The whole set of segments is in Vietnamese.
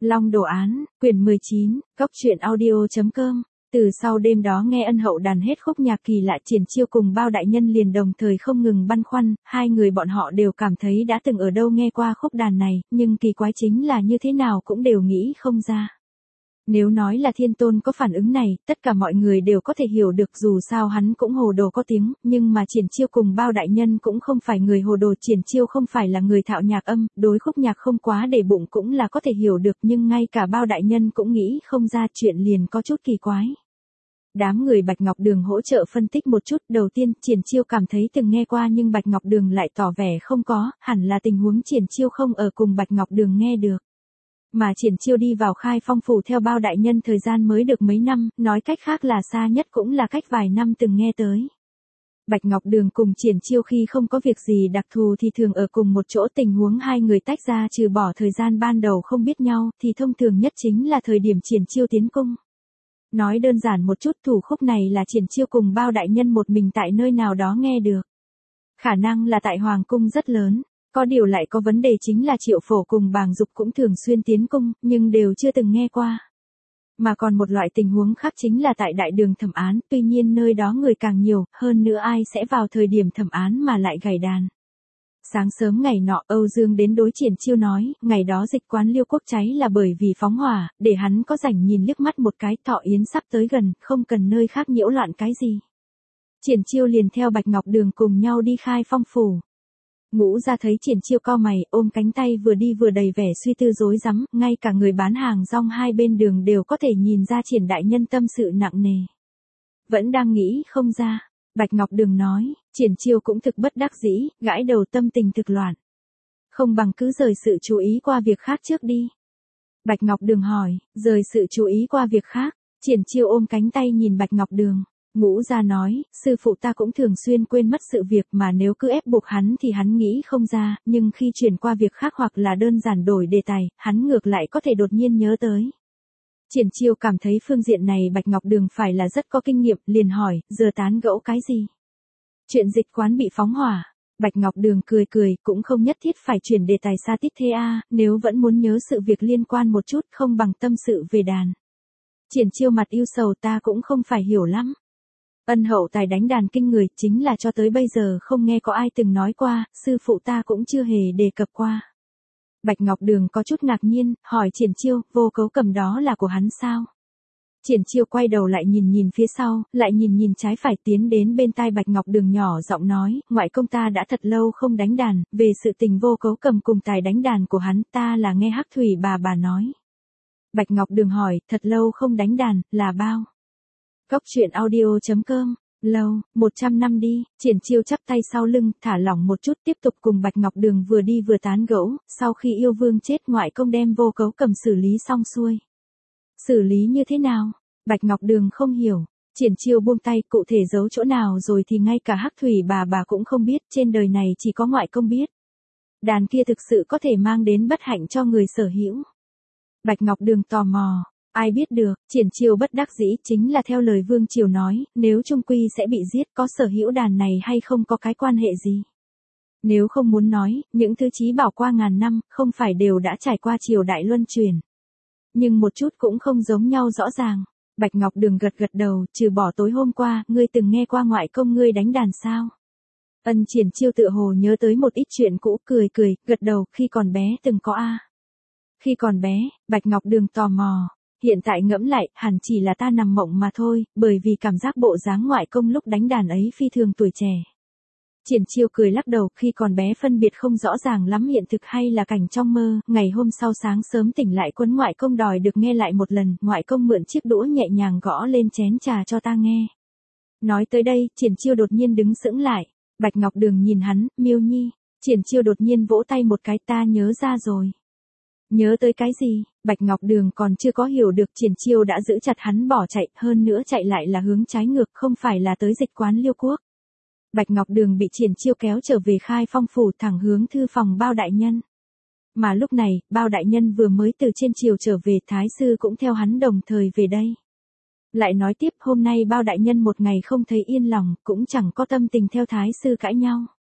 Long Đồ Án, quyển 19, Cốc truyện audio.com. Từ sau đêm đó nghe Ân Hậu đàn hết khúc nhạc kỳ lạ, Triển Chiêu cùng Bao đại nhân liền đồng thời không ngừng băn khoăn, hai người bọn họ đều cảm thấy đã từng ở đâu nghe qua khúc đàn này, nhưng kỳ quái chính là như thế nào cũng đều nghĩ không ra. Nếu nói là Thiên Tôn có phản ứng này, tất cả mọi người đều có thể hiểu được, dù sao hắn cũng hồ đồ có tiếng, nhưng mà Triển Chiêu cùng Bao đại nhân cũng không phải người hồ đồ. Triển Chiêu không phải là người thạo nhạc âm, đối khúc nhạc không quá để bụng cũng là có thể hiểu được, nhưng ngay cả Bao đại nhân cũng nghĩ không ra, chuyện liền có chút kỳ quái. Đám người Bạch Ngọc Đường hỗ trợ phân tích một chút. Đầu tiên, Triển Chiêu cảm thấy từng nghe qua nhưng Bạch Ngọc Đường lại tỏ vẻ không có, hẳn là tình huống Triển Chiêu không ở cùng Bạch Ngọc Đường nghe được. Mà Triển Chiêu đi vào Khai Phong phủ theo Bao đại nhân thời gian mới được mấy năm, nói cách khác là xa nhất cũng là cách vài năm từng nghe tới. Bạch Ngọc Đường cùng Triển Chiêu khi không có việc gì đặc thù thì thường ở cùng một chỗ, tình huống hai người tách ra trừ bỏ thời gian ban đầu không biết nhau thì thông thường nhất chính là thời điểm Triển Chiêu tiến cung. Nói đơn giản một chút, thủ khúc này là Triển Chiêu cùng Bao đại nhân một mình tại nơi nào đó nghe được. Khả năng là tại Hoàng cung rất lớn. Có điều lại có vấn đề chính là Triệu Phổ cùng Bàng Dục cũng thường xuyên tiến cung, nhưng đều chưa từng nghe qua. Mà còn một loại tình huống khác chính là tại đại đường thẩm án, tuy nhiên nơi đó người càng nhiều, hơn nữa ai sẽ vào thời điểm thẩm án mà lại gảy đàn. Sáng sớm ngày nọ, Âu Dương đến đối Triển Chiêu nói, ngày đó dịch quán Liêu Quốc cháy là bởi vì phóng hỏa, để hắn có rảnh nhìn liếc mắt một cái, thọ yến sắp tới gần, không cần nơi khác nhiễu loạn cái gì. Triển Chiêu liền theo Bạch Ngọc Đường cùng nhau đi Khai Phong phủ. Ngũ ra thấy Triển Chiêu cau mày, ôm cánh tay vừa đi vừa đầy vẻ suy tư rối rắm, ngay cả người bán hàng rong hai bên đường đều có thể nhìn ra Triển đại nhân tâm sự nặng nề. Vẫn đang nghĩ không ra, Bạch Ngọc Đường nói. Triển Chiêu cũng thực bất đắc dĩ, gãi đầu, tâm tình thực loạn. Không bằng cứ rời sự chú ý qua việc khác trước đi. Bạch Ngọc Đường hỏi, rời sự chú ý qua việc khác. Triển Chiêu ôm cánh tay nhìn Bạch Ngọc Đường. Ngũ gia nói, sư phụ ta cũng thường xuyên quên mất sự việc, mà nếu cứ ép buộc hắn thì hắn nghĩ không ra, nhưng khi chuyển qua việc khác hoặc là đơn giản đổi đề tài, hắn ngược lại có thể đột nhiên nhớ tới. Triển Chiêu cảm thấy phương diện này Bạch Ngọc Đường phải là rất có kinh nghiệm, liền hỏi, giờ tán gẫu cái gì? Chuyện dịch quán bị phóng hỏa. Bạch Ngọc Đường cười cười, cũng không nhất thiết phải chuyển đề tài xa tít thế a, nếu vẫn muốn nhớ sự việc liên quan một chút không bằng tâm sự về đàn. Triển Chiêu mặt ưu sầu, ta cũng không phải hiểu lắm. Ân Hậu tài đánh đàn kinh người, chính là cho tới bây giờ không nghe có ai từng nói qua, sư phụ ta cũng chưa hề đề cập qua. Bạch Ngọc Đường có chút ngạc nhiên, hỏi Triển Chiêu, Vô Cấu Cầm đó là của hắn sao? Triển Chiêu quay đầu lại nhìn phía sau, lại nhìn trái phải, tiến đến bên tai Bạch Ngọc Đường nhỏ giọng nói, ngoại công ta đã thật lâu không đánh đàn, về sự tình Vô Cấu Cầm cùng tài đánh đàn của hắn ta là nghe Hắc Thủy bà nói. Bạch Ngọc Đường hỏi, thật lâu không đánh đàn, là bao? Cốc truyện audio.com. Lâu, 100 năm đi. Triển Chiêu chắp tay sau lưng, thả lỏng một chút, tiếp tục cùng Bạch Ngọc Đường vừa đi vừa tán gẫu. Sau khi yêu vương chết, ngoại công đem Vô Cấu Cầm xử lý xong xuôi. Xử lý như thế nào? Bạch Ngọc Đường không hiểu. Triển Chiêu buông tay, cụ thể giấu chỗ nào rồi thì ngay cả Hắc Thủy bà cũng không biết, trên đời này chỉ có ngoại công biết. Đàn kia thực sự có thể mang đến bất hạnh cho người sở hữu. Bạch Ngọc Đường tò mò. Ai biết được, Triển Chiêu bất đắc dĩ, chính là theo lời Vương Triều nói, nếu trung quy sẽ bị giết, có sở hữu đàn này hay không có cái quan hệ gì. Nếu không muốn nói, những thứ chí bảo qua ngàn năm, không phải đều đã trải qua triều đại luân chuyển. Nhưng một chút cũng không giống nhau rõ ràng. Bạch Ngọc Đường gật đầu, trừ bỏ tối hôm qua, ngươi từng nghe qua ngoại công ngươi đánh đàn sao? Triển Chiêu tựa hồ nhớ tới một ít chuyện cũ, cười, gật đầu, khi còn bé từng có a. Khi còn bé, Bạch Ngọc Đường tò mò. Hiện tại ngẫm lại, hẳn chỉ là ta nằm mộng mà thôi, bởi vì cảm giác bộ dáng ngoại công lúc đánh đàn ấy phi thường tuổi trẻ. Triển Chiêu cười lắc đầu, khi còn bé phân biệt không rõ ràng lắm hiện thực hay là cảnh trong mơ. Ngày hôm sau sáng sớm tỉnh lại, quấn ngoại công đòi được nghe lại một lần, ngoại công mượn chiếc đũa nhẹ nhàng gõ lên chén trà cho ta nghe. Nói tới đây, Triển Chiêu đột nhiên đứng sững lại. Bạch Ngọc Đường nhìn hắn, Miêu Nhi. Triển Chiêu đột nhiên vỗ tay một cái, ta nhớ ra rồi. Nhớ tới cái gì? Bạch Ngọc Đường còn chưa có hiểu được, Triển Chiêu đã giữ chặt hắn bỏ chạy, hơn nữa chạy lại là hướng trái ngược, không phải là tới dịch quán Liêu Quốc. Bạch Ngọc Đường bị Triển Chiêu kéo trở về Khai Phong phủ, thẳng hướng thư phòng Bao đại nhân. Mà lúc này, Bao đại nhân vừa mới từ trên triều trở về, thái sư cũng theo hắn đồng thời về đây. Lại nói tiếp, hôm nay Bao đại nhân một ngày không thấy yên lòng, cũng chẳng có tâm tình theo thái sư cãi nhau.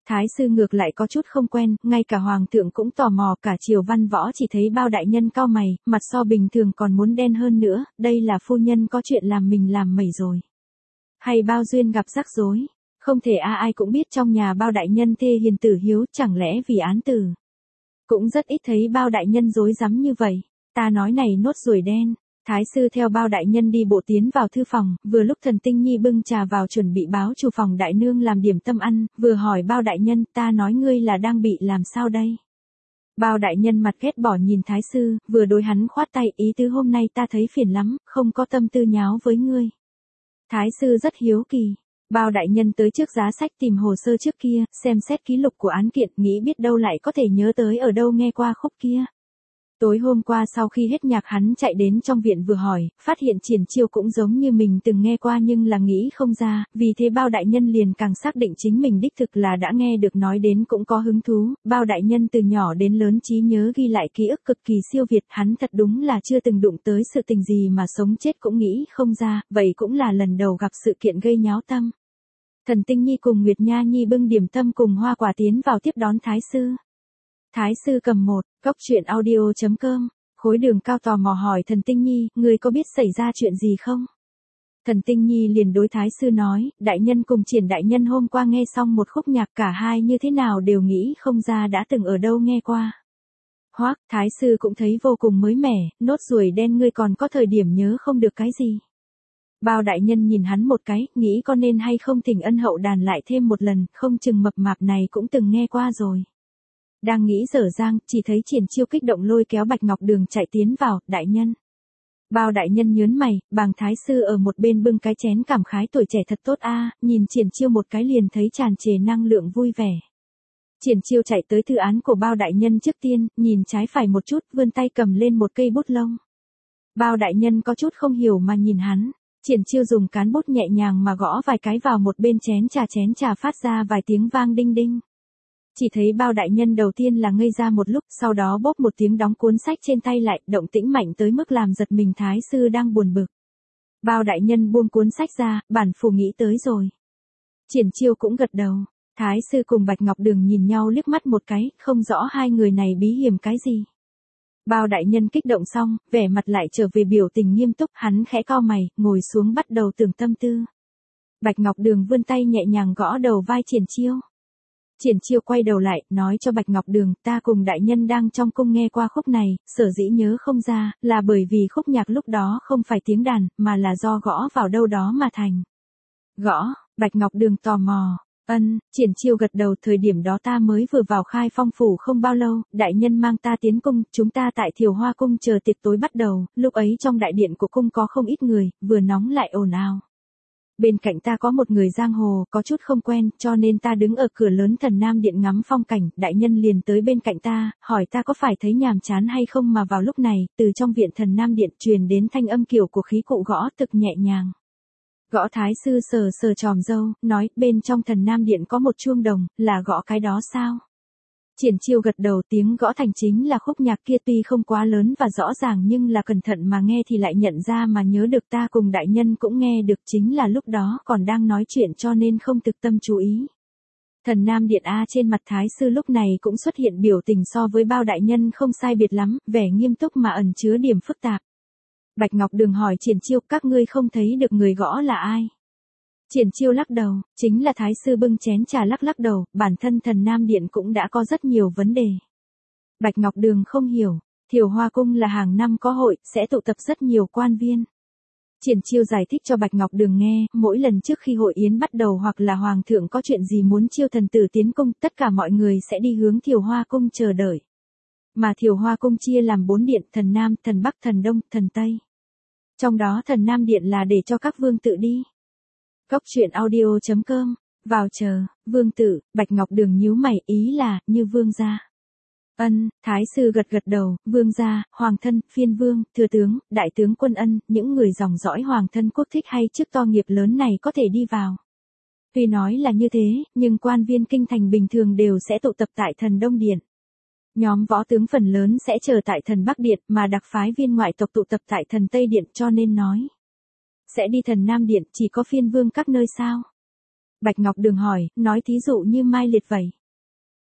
Thái sư ngược lại có chút không quen, ngay cả hoàng thượng cũng tò mò, cả triều văn võ chỉ thấy bao đại nhân cau mày, mặt so bình thường còn muốn đen hơn nữa, đây là phu nhân có chuyện làm mình làm mẩy rồi. Hay bao duyên gặp rắc rối, không thể ai cũng biết trong nhà bao đại nhân thê hiền tử hiếu, chẳng lẽ vì án tử. Cũng rất ít thấy bao đại nhân dối rắm như vậy, ta nói này nốt ruồi đen. Thái sư theo bao đại nhân đi bộ tiến vào thư phòng, vừa lúc Thần Tinh Nhi bưng trà vào chuẩn bị báo chủ phòng đại nương làm điểm tâm ăn, vừa hỏi bao đại nhân, ta nói ngươi là đang bị làm sao đây? Bao đại nhân mặt ghét bỏ nhìn thái sư, vừa đối hắn khoát tay, ý tứ hôm nay ta thấy phiền lắm, không có tâm tư nháo với ngươi. Thái sư rất hiếu kỳ. Bao đại nhân tới trước giá sách tìm hồ sơ trước kia, xem xét ký lục của án kiện, nghĩ biết đâu lại có thể nhớ tới ở đâu nghe qua khúc kia. Tối hôm qua sau khi hết nhạc hắn chạy đến trong viện vừa hỏi, phát hiện Triển Chiêu cũng giống như mình từng nghe qua nhưng là nghĩ không ra, vì thế bao đại nhân liền càng xác định chính mình đích thực là đã nghe được nói đến cũng có hứng thú, bao đại nhân từ nhỏ đến lớn trí nhớ ghi lại ký ức cực kỳ siêu việt, hắn thật đúng là chưa từng đụng tới sự tình gì mà sống chết cũng nghĩ không ra, vậy cũng là lần đầu gặp sự kiện gây nháo tâm. Thần Tinh Nhi cùng Nguyệt Nha Nhi bưng điểm tâm cùng hoa quả tiến vào tiếp đón thái sư. Thái sư cầm một, góc truyện audio.com, Khối Đường Cao tò mò hỏi Thần Tinh Nhi, người có biết xảy ra chuyện gì không? Thần Tinh Nhi liền đối thái sư nói, đại nhân cùng Triển đại nhân hôm qua nghe xong một khúc nhạc, cả hai như thế nào đều nghĩ không ra đã từng ở đâu nghe qua. Hoắc, thái sư cũng thấy vô cùng mới mẻ, nốt ruồi đen ngươi còn có thời điểm nhớ không được cái gì. Bao đại nhân nhìn hắn một cái, nghĩ có nên hay không thỉnh ân hậu đàn lại thêm một lần, không chừng mập mạp này cũng từng nghe qua rồi. Đang nghĩ dở dang, chỉ thấy Triển Chiêu kích động lôi kéo Bạch Ngọc Đường chạy tiến vào, đại nhân. Bao đại nhân nhớn mày, bàng thái sư ở một bên bưng cái chén cảm khái tuổi trẻ thật tốt a, nhìn Triển Chiêu một cái liền thấy tràn trề năng lượng vui vẻ. Triển Chiêu chạy tới thư án của bao đại nhân trước tiên, nhìn trái phải một chút, vươn tay cầm lên một cây bút lông. Bao đại nhân có chút không hiểu mà nhìn hắn. Triển Chiêu dùng cán bút nhẹ nhàng mà gõ vài cái vào một bên chén trà phát ra vài tiếng vang đinh đinh. Chỉ thấy bao đại nhân đầu tiên là ngây ra một lúc, sau đó bóp một tiếng đóng cuốn sách trên tay lại, động tĩnh mạnh tới mức làm giật mình thái sư đang buồn bực. Bao đại nhân buông cuốn sách ra, bản phủ nghĩ tới rồi. Triển Chiêu cũng gật đầu, thái sư cùng Bạch Ngọc Đường nhìn nhau liếc mắt một cái, không rõ hai người này bí hiểm cái gì. Bao đại nhân kích động xong, vẻ mặt lại trở về biểu tình nghiêm túc, hắn khẽ cau mày, ngồi xuống bắt đầu tưởng tâm tư. Bạch Ngọc Đường vươn tay nhẹ nhàng gõ đầu vai Triển Chiêu. Triển Chiêu quay đầu lại, nói cho Bạch Ngọc Đường, ta cùng đại nhân đang trong cung nghe qua khúc này, sở dĩ nhớ không ra, là bởi vì khúc nhạc lúc đó không phải tiếng đàn, mà là do gõ vào đâu đó mà thành. Gõ, Bạch Ngọc Đường tò mò. Triển Chiêu gật đầu, thời điểm đó ta mới vừa vào Khai Phong phủ không bao lâu, đại nhân mang ta tiến cung, chúng ta tại Thiều Hoa cung chờ tiệc tối bắt đầu, lúc ấy trong đại điện của cung có không ít người, vừa nóng lại ồn ào. Bên cạnh ta có một người giang hồ, có chút không quen, cho nên ta đứng ở cửa lớn Thần Nam điện ngắm phong cảnh, đại nhân liền tới bên cạnh ta, hỏi ta có phải thấy nhàm chán hay không mà vào lúc này, từ trong viện Thần Nam điện truyền đến thanh âm kiểu của khí cụ gõ thực nhẹ nhàng. Gõ thái sư sờ sờ tròm râu, nói, bên trong Thần Nam điện có một chuông đồng, là gõ cái đó sao? Triển Chiêu gật đầu, tiếng gõ thành chính là khúc nhạc kia, tuy không quá lớn và rõ ràng nhưng là cẩn thận mà nghe thì lại nhận ra mà nhớ được, ta cùng đại nhân cũng nghe được, chính là lúc đó còn đang nói chuyện cho nên không thực tâm chú ý. Thần Nam điện a, trên mặt thái sư lúc này cũng xuất hiện biểu tình so với bao đại nhân không sai biệt lắm, vẻ nghiêm túc mà ẩn chứa điểm phức tạp. Bạch Ngọc Đường hỏi Triển Chiêu, các ngươi không thấy được người gõ là ai? Triển Chiêu lắc đầu, chính là thái sư bưng chén trà lắc đầu, bản thân Thần Nam điện cũng đã có rất nhiều vấn đề. Bạch Ngọc Đường không hiểu, Thiều Hoa cung là hàng năm có hội, sẽ tụ tập rất nhiều quan viên. Triển Chiêu giải thích cho Bạch Ngọc Đường nghe, mỗi lần trước khi hội yến bắt đầu hoặc là hoàng thượng có chuyện gì muốn chiêu thần tử tiến cung, tất cả mọi người sẽ đi hướng Thiều Hoa cung chờ đợi. Mà Thiều Hoa cung chia làm 4 điện, thần Nam, thần Bắc, thần Đông, thần Tây. Trong đó Thần Nam điện là để cho các vương tự đi. Góc truyện audio.com, vào chờ, vương tử, Bạch Ngọc Đường nhíu mày, ý là, như vương gia. Thái sư gật đầu, vương gia, hoàng thân, phiên vương, thừa tướng, đại tướng quân những người dòng dõi hoàng thân quốc thích hay chức to nghiệp lớn này có thể đi vào. Tuy nói là như thế, nhưng quan viên kinh thành bình thường đều sẽ tụ tập tại Thần Đông điện. Nhóm võ tướng phần lớn sẽ chờ tại Thần Bắc điện, mà đặc phái viên ngoại tộc tụ tập tại Thần Tây điện, cho nên nói sẽ đi Thần Nam điện, chỉ có phiên vương các nơi sao? Bạch Ngọc Đường hỏi, nói thí dụ như Mai Liệt vậy.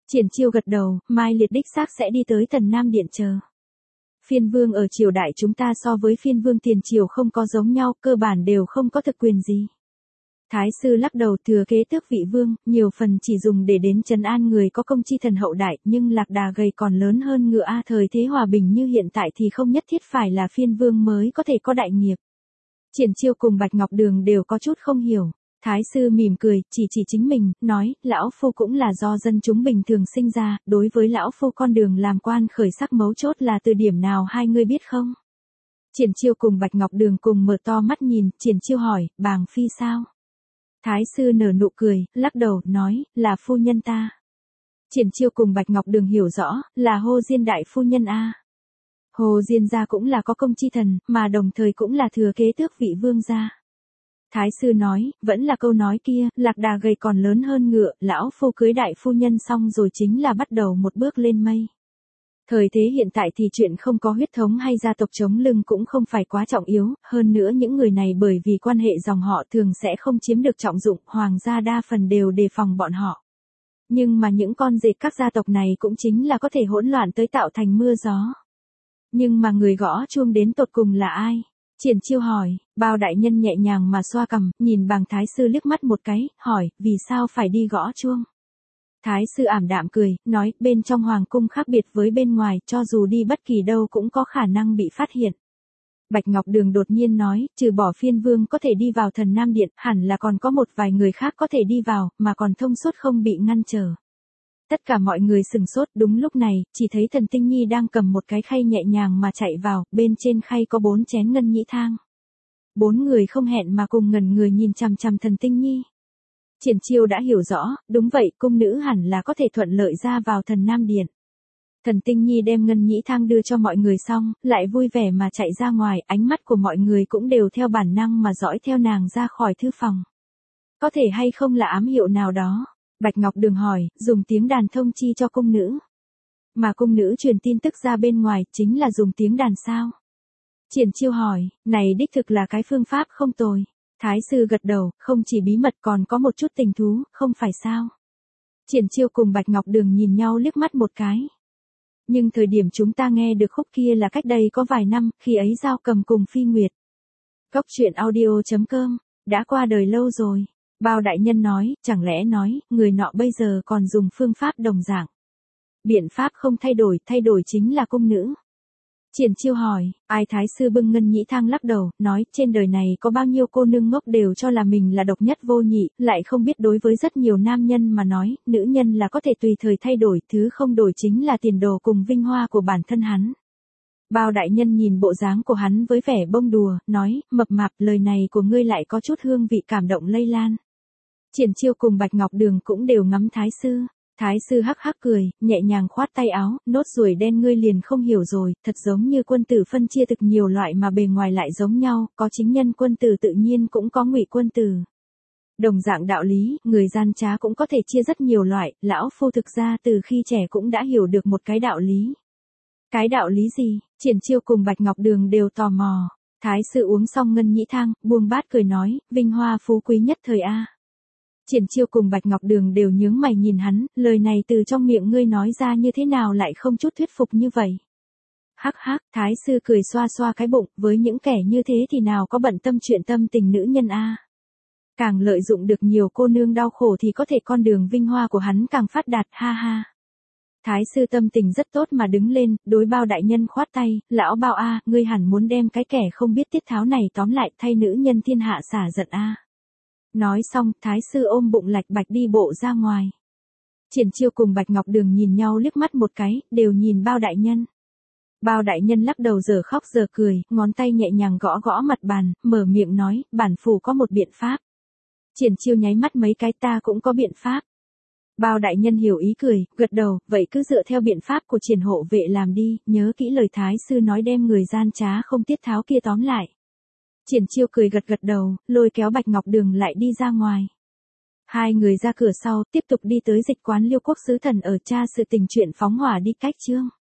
Triển Chiêu gật đầu, Mai Liệt đích xác sẽ đi tới Thần Nam Điện chờ. Phiên vương ở triều đại chúng ta so với phiên vương tiền triều không có giống nhau, cơ bản đều không có thực quyền gì. Thái sư lắc đầu, thừa kế tước vị vương, nhiều phần chỉ dùng để đến trấn an người có công chi thần hậu đại, nhưng lạc đà gầy còn lớn hơn ngựa a, thời thế hòa bình như hiện tại thì không nhất thiết phải là phiên vương mới có thể có đại nghiệp. Triển Chiêu cùng Bạch Ngọc Đường đều có chút không hiểu. Thái sư mỉm cười, chỉ chính mình, nói, lão phu cũng là do dân chúng bình thường sinh ra, đối với lão phu con đường làm quan khởi sắc mấu chốt là từ điểm nào hai ngươi biết không? Triển Chiêu cùng Bạch Ngọc Đường cùng mở to mắt nhìn, Triển Chiêu hỏi, bàng phi sao? Thái sư nở nụ cười, lắc đầu, nói, là phu nhân ta. Triển Chiêu cùng Bạch Ngọc Đường hiểu rõ, là Hồ Diên đại phu nhân a. Hồ Diên gia cũng là có công chi thần, mà đồng thời cũng là thừa kế tước vị vương gia. Thái sư nói, vẫn là câu nói kia, lạc đà gầy còn lớn hơn ngựa, lão phu cưới đại phu nhân xong rồi chính là bắt đầu một bước lên mây. Thời thế hiện tại thì chuyện không có huyết thống hay gia tộc chống lưng cũng không phải quá trọng yếu, hơn nữa những người này bởi vì quan hệ dòng họ thường sẽ không chiếm được trọng dụng, hoàng gia đa phần đều đề phòng bọn họ. Nhưng mà những con rể các gia tộc này cũng chính là có thể hỗn loạn tới tạo thành mưa gió. Nhưng mà người gõ chuông đến tột cùng là ai? Triển Chiêu hỏi, Bao đại nhân nhẹ nhàng mà xoa cằm, nhìn Bàng thái sư liếc mắt một cái, hỏi, vì sao phải đi gõ chuông? Thái sư ảm đạm cười, nói, bên trong hoàng cung khác biệt với bên ngoài, cho dù đi bất kỳ đâu cũng có khả năng bị phát hiện. Bạch Ngọc Đường đột nhiên nói, trừ bỏ phiên vương có thể đi vào Thần Nam Điện, hẳn là còn có một vài người khác có thể đi vào, mà còn thông suốt không bị ngăn trở. Tất cả mọi người sừng sốt, đúng lúc này, chỉ thấy Thần Tinh Nhi đang cầm một cái khay nhẹ nhàng mà chạy vào, bên trên khay có 4 chén ngân nhĩ thang. 4 người không hẹn mà cùng ngẩn người nhìn chằm chằm Thần Tinh Nhi. Triển Chiêu đã hiểu rõ, đúng vậy, cung nữ hẳn là có thể thuận lợi ra vào Thần Nam Điện. Thần Tinh Nhi đem ngân nhĩ thang đưa cho mọi người xong, lại vui vẻ mà chạy ra ngoài, ánh mắt của mọi người cũng đều theo bản năng mà dõi theo nàng ra khỏi thư phòng. Có thể hay không là ám hiệu nào đó? Bạch Ngọc Đường hỏi, dùng tiếng đàn thông chi cho cung nữ. Mà cung nữ truyền tin tức ra bên ngoài, chính là dùng tiếng đàn sao? Triển Chiêu hỏi, này đích thực là cái phương pháp không tồi. Thái sư gật đầu, không chỉ bí mật còn có một chút tình thú, không phải sao? Triển Chiêu cùng Bạch Ngọc Đường nhìn nhau liếc mắt một cái. Nhưng thời điểm chúng ta nghe được khúc kia là cách đây có vài năm, khi ấy Giao Cầm cùng Phi Nguyệt. Góc truyện audio.com, đã qua đời lâu rồi. Bao đại nhân nói, chẳng lẽ nói, người nọ bây giờ còn dùng phương pháp đồng dạng. Biện pháp không thay đổi chính là cung nữ. Triển Chiêu hỏi, ai? Thái sư bưng ngân nhĩ thang lắc đầu, nói, trên đời này có bao nhiêu cô nương ngốc đều cho là mình là độc nhất vô nhị, lại không biết đối với rất nhiều nam nhân mà nói, nữ nhân là có thể tùy thời thay đổi, thứ không đổi chính là tiền đồ cùng vinh hoa của bản thân hắn. Bao đại nhân nhìn bộ dáng của hắn với vẻ bông đùa, nói, mập mạp, lời này của ngươi lại có chút hương vị cảm động lây lan. Triển Chiêu cùng Bạch Ngọc Đường cũng đều ngắm thái sư. Thái sư hắc hắc cười, nhẹ nhàng khoát tay áo, nốt ruồi đen ngươi liền không hiểu rồi, thật giống như quân tử phân chia thực nhiều loại mà bề ngoài lại giống nhau, có chính nhân quân tử tự nhiên cũng có ngụy quân tử. Đồng dạng đạo lý, người gian trá cũng có thể chia rất nhiều loại, lão phu thực ra từ khi trẻ cũng đã hiểu được một cái đạo lý. Cái đạo lý gì? Triển Chiêu cùng Bạch Ngọc Đường đều tò mò. Thái sư uống xong ngân nhĩ thang, buông bát cười nói, vinh hoa phú quý nhất thời a. Triển Chiêu cùng Bạch Ngọc Đường đều nhướng mày nhìn hắn, lời này từ trong miệng ngươi nói ra như thế nào lại không chút thuyết phục như vậy. Hắc hắc, thái sư cười xoa xoa cái bụng, với những kẻ như thế thì nào có bận tâm chuyện tâm tình nữ nhân a. Càng lợi dụng được nhiều cô nương đau khổ thì có thể con đường vinh hoa của hắn càng phát đạt, ha ha. Thái sư tâm tình rất tốt mà đứng lên, đối Bao đại nhân khoát tay, lão Bao a, ngươi hẳn muốn đem cái kẻ không biết tiết tháo này tóm lại thay nữ nhân thiên hạ xả giận a. Nói xong, thái sư ôm bụng lạch bạch đi bộ ra ngoài. Triển Chiêu cùng Bạch Ngọc Đường nhìn nhau liếc mắt một cái, đều nhìn Bao đại nhân. Bao đại nhân lắc đầu giờ khóc giờ cười, ngón tay nhẹ nhàng gõ gõ mặt bàn, mở miệng nói, bản phủ có một biện pháp. Triển Chiêu nháy mắt mấy cái, ta cũng có biện pháp. Bao đại nhân hiểu ý cười, gật đầu, vậy cứ dựa theo biện pháp của Triển hộ vệ làm đi, nhớ kỹ lời thái sư nói đem người gian trá không tiết tháo kia tóm lại. Triển Chiêu cười gật đầu, lôi kéo Bạch Ngọc Đường lại đi ra ngoài. Hai người ra cửa sau, tiếp tục đi tới dịch quán Liêu Quốc sứ thần ở tra sự tình chuyện phóng hỏa đi cách chương.